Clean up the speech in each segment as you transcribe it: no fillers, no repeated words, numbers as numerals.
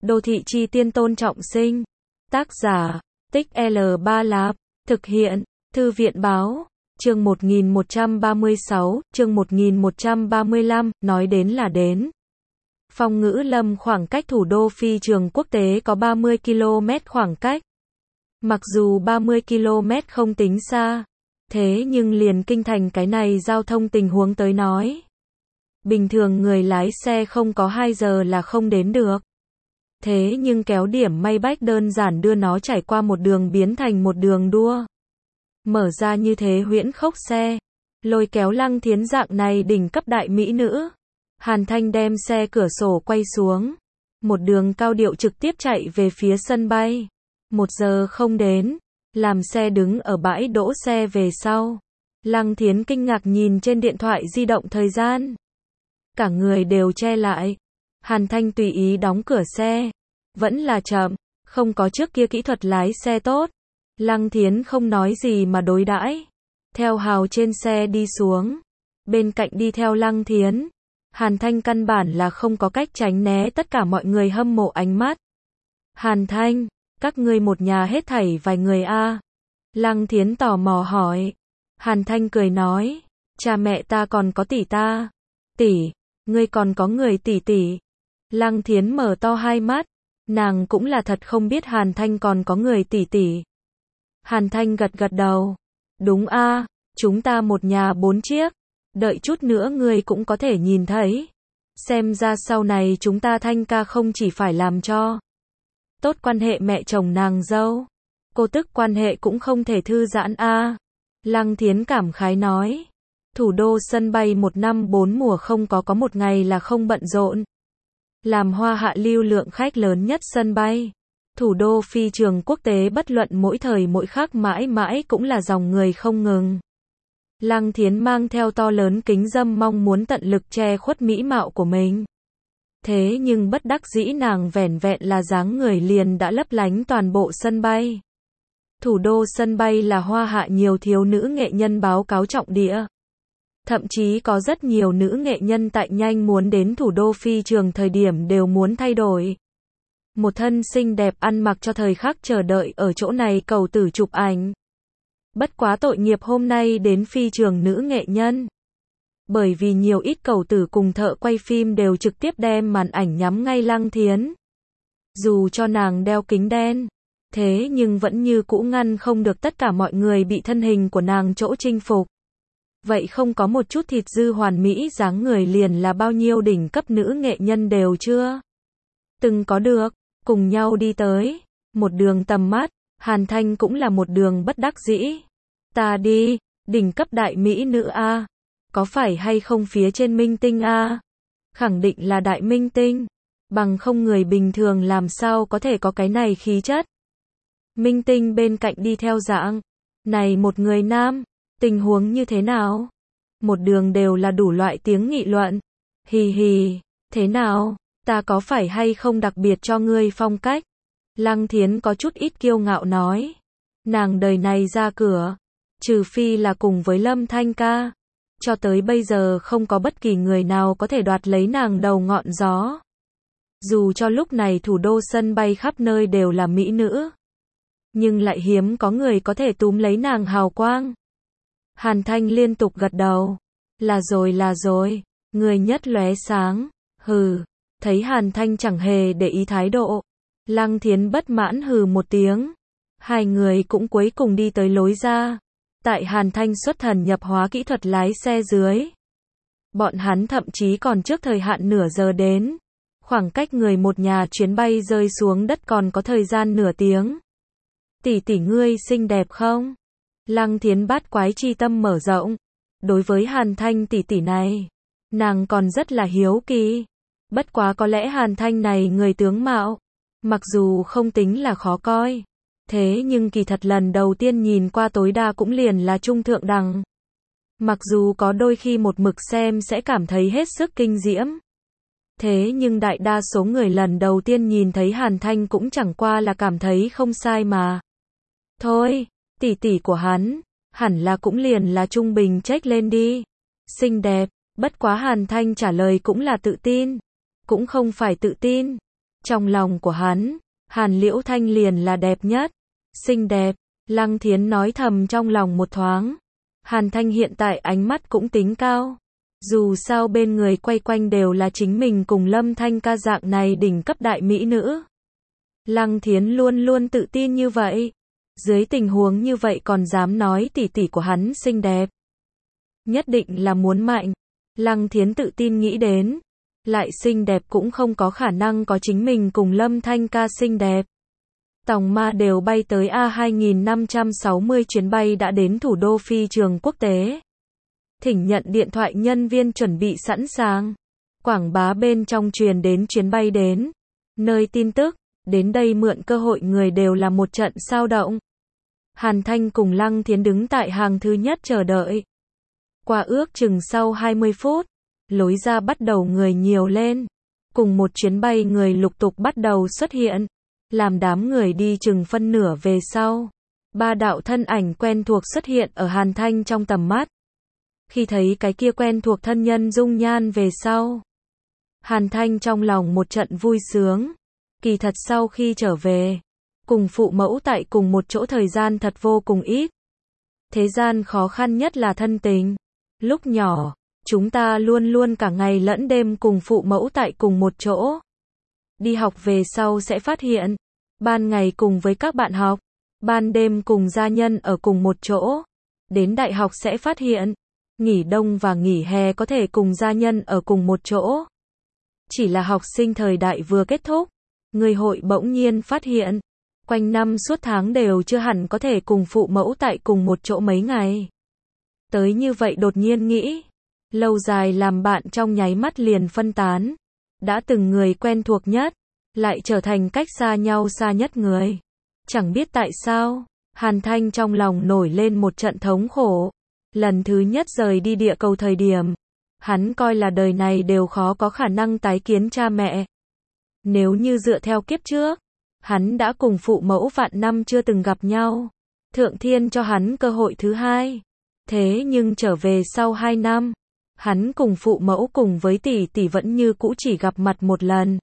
Đô thị chi tiên Tôn Trọng Sinh. Tác giả, Tích L3 Lạp. Thực hiện, Thư viện Báo. Chương 1136, chương 1135, nói đến là đến. Phong Ngữ Lâm khoảng cách thủ đô phi trường quốc tế có 30 km khoảng cách. Mặc dù 30 km không tính xa, thế nhưng liền kinh thành cái này giao thông tình huống tới nói. Bình thường người lái xe không có 2 giờ là không đến được. Thế nhưng kéo điểm may bách đơn giản đưa nó trải qua một đường biến thành một đường đua. Mở ra như thế huyễn khốc xe, lôi kéo Lăng Thiến dạng này đỉnh cấp đại mỹ nữ. Hàn Thanh đem xe cửa sổ quay xuống, một đường cao điệu trực tiếp chạy về phía sân bay. 1 giờ không đến, làm xe đứng ở bãi đỗ xe về sau. Lăng Thiến kinh ngạc nhìn trên điện thoại di động thời gian. Cả người đều che lại. Hàn Thanh tùy ý đóng cửa xe. Vẫn là chậm, không có trước kia kỹ thuật lái xe tốt. Lăng Thiến không nói gì mà đối đãi. Theo Hào trên xe đi xuống. Bên cạnh đi theo Lăng Thiến. Hàn Thanh căn bản là không có cách tránh né tất cả mọi người hâm mộ ánh mắt. Hàn Thanh, các ngươi một nhà hết thảy vài người a? Lăng Thiến tò mò hỏi. Hàn Thanh cười nói, cha mẹ ta còn có tỷ ta. Tỷ, ngươi còn có người tỷ tỷ. Lăng Thiến mở to hai mắt, nàng cũng là thật không biết Hàn Thanh còn có người tỷ tỷ. Hàn Thanh gật gật đầu. Đúng a, chúng ta một nhà 4 chiếc. Đợi chút nữa ngươi cũng có thể nhìn thấy. Xem ra sau này chúng ta Thanh ca không chỉ phải làm cho tốt quan hệ mẹ chồng nàng dâu, cô tức quan hệ cũng không thể thư giãn a. Lăng Thiến cảm khái nói. Thủ đô sân bay 1 năm 4 mùa không có một ngày là không bận rộn. Làm Hoa Hạ lưu lượng khách lớn nhất sân bay. Thủ đô phi trường quốc tế bất luận mỗi thời mỗi khắc mãi mãi cũng là dòng người không ngừng. Lăng Thiến mang theo to lớn kính râm mong muốn tận lực che khuất mỹ mạo của mình. Thế nhưng bất đắc dĩ nàng vẻn vẹn là dáng người liền đã lấp lánh toàn bộ sân bay. Thủ đô sân bay là Hoa Hạ nhiều thiếu nữ nghệ nhân báo cáo trọng địa. Thậm chí có rất nhiều nữ nghệ nhân tại nhanh muốn đến thủ đô phi trường thời điểm đều muốn thay đổi. Một thân xinh đẹp ăn mặc cho thời khắc chờ đợi ở chỗ này cầu tử chụp ảnh. Bất quá tội nghiệp hôm nay đến phi trường nữ nghệ nhân. Bởi vì nhiều ít cầu tử cùng thợ quay phim đều trực tiếp đem màn ảnh nhắm ngay Lăng Thiến. Dù cho nàng đeo kính đen, thế nhưng vẫn như cũ ngăn không được tất cả mọi người bị thân hình của nàng chỗ chinh phục. Vậy không có một chút thịt dư hoàn mỹ dáng người liền là bao nhiêu đỉnh cấp nữ nghệ nhân đều chưa từng có được, cùng nhau đi tới, một đường tầm mắt, Hàn Thanh cũng là một đường bất đắc dĩ. Ta đi, đỉnh cấp đại mỹ nữ a, có phải hay không phía trên minh tinh a? Khẳng định là đại minh tinh, bằng không người bình thường làm sao có thể có cái này khí chất. Minh tinh bên cạnh đi theo dạng này một người nam, tình huống như thế nào? Một đường đều là đủ loại tiếng nghị luận. Hì hì, thế nào? Ta có phải hay không đặc biệt cho ngươi phong cách? Lăng Thiến có chút ít kiêu ngạo nói. Nàng đời này ra cửa, trừ phi là cùng với Lâm Thanh ca. Cho tới bây giờ không có bất kỳ người nào có thể đoạt lấy nàng đầu ngọn gió. Dù cho lúc này thủ đô sân bay khắp nơi đều là mỹ nữ, nhưng lại hiếm có người có thể túm lấy nàng hào quang. Hàn Thanh liên tục gật đầu. Là rồi, người nhất lóe sáng. Hừ, thấy Hàn Thanh chẳng hề để ý thái độ. Lăng Thiến bất mãn hừ một tiếng. Hai người cũng cuối cùng đi tới lối ra. Tại Hàn Thanh xuất thần nhập hóa kỹ thuật lái xe dưới. Bọn hắn thậm chí còn trước thời hạn nửa giờ đến. Khoảng cách người một nhà chuyến bay rơi xuống đất còn có thời gian nửa tiếng. Tỷ tỷ ngươi xinh đẹp không? Lăng Thiến bát quái chi tâm mở rộng. Đối với Hàn Thanh tỷ tỷ này, nàng còn rất là hiếu kỳ. Bất quá có lẽ Hàn Thanh này người tướng mạo, mặc dù không tính là khó coi, thế nhưng kỳ thật lần đầu tiên nhìn qua tối đa cũng liền là trung thượng đẳng. Mặc dù có đôi khi một mực xem sẽ cảm thấy hết sức kinh diễm, thế nhưng đại đa số người lần đầu tiên nhìn thấy Hàn Thanh cũng chẳng qua là cảm thấy không sai mà. Thôi, tỷ tỷ của hắn, hẳn là cũng liền là trung bình check lên đi. Xinh đẹp, bất quá Hàn Thanh trả lời cũng là tự tin. Cũng không phải tự tin, Trong lòng của hắn, Hàn Liễu Thanh liền là đẹp nhất, xinh đẹp. Lăng Thiến nói thầm trong lòng một thoáng. Hàn Thanh hiện tại ánh mắt cũng tính cao. Dù sao bên người quay quanh đều là chính mình cùng Lâm Thanh ca dạng này đỉnh cấp đại mỹ nữ. Lăng Thiến luôn luôn tự tin như vậy. Dưới tình huống như vậy còn dám nói tỷ tỷ của hắn xinh đẹp. Nhất định là muốn mạnh. Lăng Thiến tự tin nghĩ đến. Lại xinh đẹp cũng không có khả năng có chính mình cùng Lâm Thanh ca xinh đẹp. Tòng Ma đều bay tới A2560 chuyến bay đã đến thủ đô phi trường quốc tế. Thỉnh nhận điện thoại nhân viên chuẩn bị sẵn sàng. Quảng bá bên trong truyền đến chuyến bay đến. Nơi tin tức, đến đây mượn cơ hội người đều là một trận sao động. Hàn Thanh cùng Lăng Thiến đứng tại hàng thứ nhất chờ đợi. Qua ước chừng sau 20 phút, lối ra bắt đầu người nhiều lên. Cùng một chuyến bay người lục tục bắt đầu xuất hiện. Làm đám người đi chừng phân nửa về sau. Ba đạo thân ảnh quen thuộc xuất hiện ở Hàn Thanh trong tầm mắt. Khi thấy cái kia quen thuộc thân nhân dung nhan về sau. Hàn Thanh trong lòng một trận vui sướng. Kỳ thật sau khi trở về, cùng phụ mẫu tại cùng một chỗ thời gian thật vô cùng ít. Thế gian khó khăn nhất là thân tình. Lúc nhỏ, chúng ta luôn luôn cả ngày lẫn đêm cùng phụ mẫu tại cùng một chỗ. Đi học về sau sẽ phát hiện, ban ngày cùng với các bạn học, ban đêm cùng gia nhân ở cùng một chỗ. Đến đại học sẽ phát hiện, nghỉ đông và nghỉ hè có thể cùng gia nhân ở cùng một chỗ. Chỉ là học sinh thời đại vừa kết thúc, người hội bỗng nhiên phát hiện, quanh năm suốt tháng đều chưa hẳn có thể cùng phụ mẫu tại cùng một chỗ mấy ngày. Tới như vậy đột nhiên nghĩ, lâu dài làm bạn trong nháy mắt liền phân tán. Đã từng người quen thuộc nhất, lại trở thành cách xa nhau xa nhất người. Chẳng biết tại sao, Hàn Thanh trong lòng nổi lên một trận thống khổ. Lần thứ nhất rời đi địa cầu thời điểm, hắn coi là đời này đều khó có khả năng tái kiến cha mẹ. Nếu như dựa theo kiếp trước, hắn đã cùng phụ mẫu vạn năm chưa từng gặp nhau. Thượng thiên cho hắn cơ hội thứ hai. Thế nhưng trở về sau 2 năm, hắn cùng phụ mẫu cùng với tỷ tỷ vẫn như cũ chỉ gặp mặt một lần.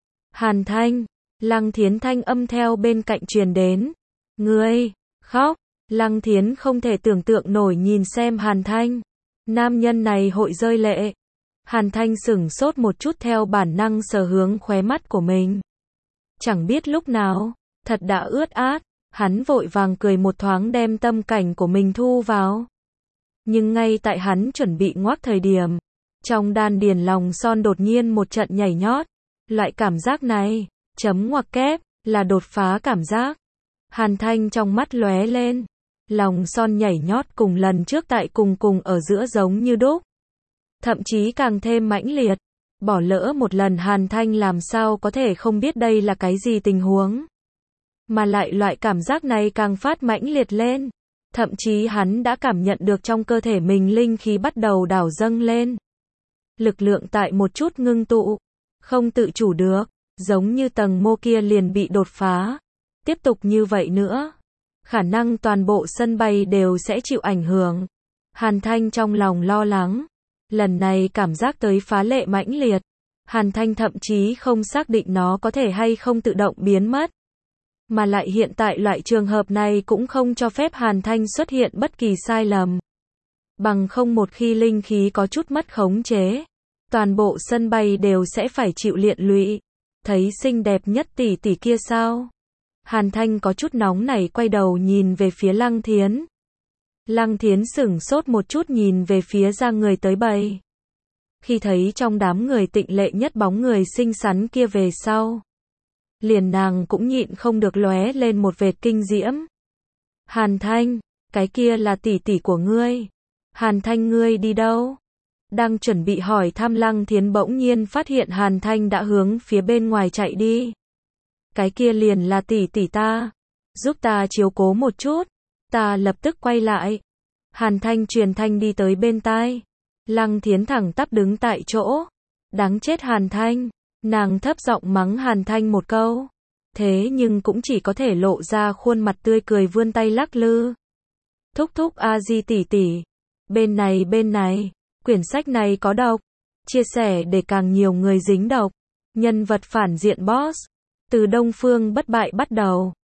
Hàn Thanh, Lăng Thiến thanh âm theo bên cạnh truyền đến. Ngươi, khóc. Lăng Thiến không thể tưởng tượng nổi nhìn xem Hàn Thanh. Nam nhân này hội rơi lệ. Hàn Thanh sửng sốt một chút theo bản năng sờ hướng khóe mắt của mình. Chẳng biết lúc nào, thật đã ướt át, hắn vội vàng cười một thoáng đem tâm cảnh của mình thu vào. Nhưng ngay tại hắn chuẩn bị ngoác thời điểm, trong đan điền lòng son đột nhiên một trận nhảy nhót. Loại cảm giác này, chấm ngoặc kép, là đột phá cảm giác. Hàn Thanh trong mắt lóe lên. Lòng son nhảy nhót cùng lần trước tại cùng ở giữa giống như đúc. Thậm chí càng thêm mãnh liệt. Bỏ lỡ một lần Hàn Thanh làm sao có thể không biết đây là cái gì tình huống. Mà lại loại cảm giác này càng phát mãnh liệt lên. Thậm chí hắn đã cảm nhận được trong cơ thể mình linh khí bắt đầu đảo dâng lên. Lực lượng tại một chút ngưng tụ. Không tự chủ được. Giống như tầng mô kia liền bị đột phá. Tiếp tục như vậy nữa, khả năng toàn bộ sân bay đều sẽ chịu ảnh hưởng. Hàn Thanh trong lòng lo lắng. Lần này cảm giác tới phá lệ mãnh liệt. Hàn Thanh thậm chí không xác định nó có thể hay không tự động biến mất. Mà lại hiện tại loại trường hợp này cũng không cho phép Hàn Thanh xuất hiện bất kỳ sai lầm. Bằng không một khi linh khí có chút mất khống chế, toàn bộ sân bay đều sẽ phải chịu liệt lụy. Thấy xinh đẹp nhất tỷ tỷ kia sao? Hàn Thanh có chút nóng nảy quay đầu nhìn về phía Lăng Thiến. Lăng Thiến sửng sốt một chút nhìn về phía ra người tới bầy. Khi thấy trong đám người tịnh lệ nhất bóng người xinh xắn kia về sau, liền nàng cũng nhịn không được lóe lên một vệt kinh diễm. Hàn Thanh, cái kia là tỷ tỷ của ngươi. Hàn Thanh ngươi đi đâu? Đang chuẩn bị hỏi thăm Lăng Thiến bỗng nhiên phát hiện Hàn Thanh đã hướng phía bên ngoài chạy đi. Cái kia liền là tỷ tỷ ta. Giúp ta chiếu cố một chút. Ta lập tức quay lại. Hàn Thanh truyền thanh đi tới bên tai. Lăng Thiến thẳng tắp đứng tại chỗ. Đáng chết Hàn Thanh. Nàng thấp giọng mắng Hàn Thanh một câu. Thế nhưng cũng chỉ có thể lộ ra khuôn mặt tươi cười vươn tay lắc lư. Thúc thúc a di tỷ tỷ. Bên này. Quyển sách này có độc. Chia sẻ để càng nhiều người dính độc. Nhân vật phản diện boss. Từ Đông Phương bất bại bắt đầu.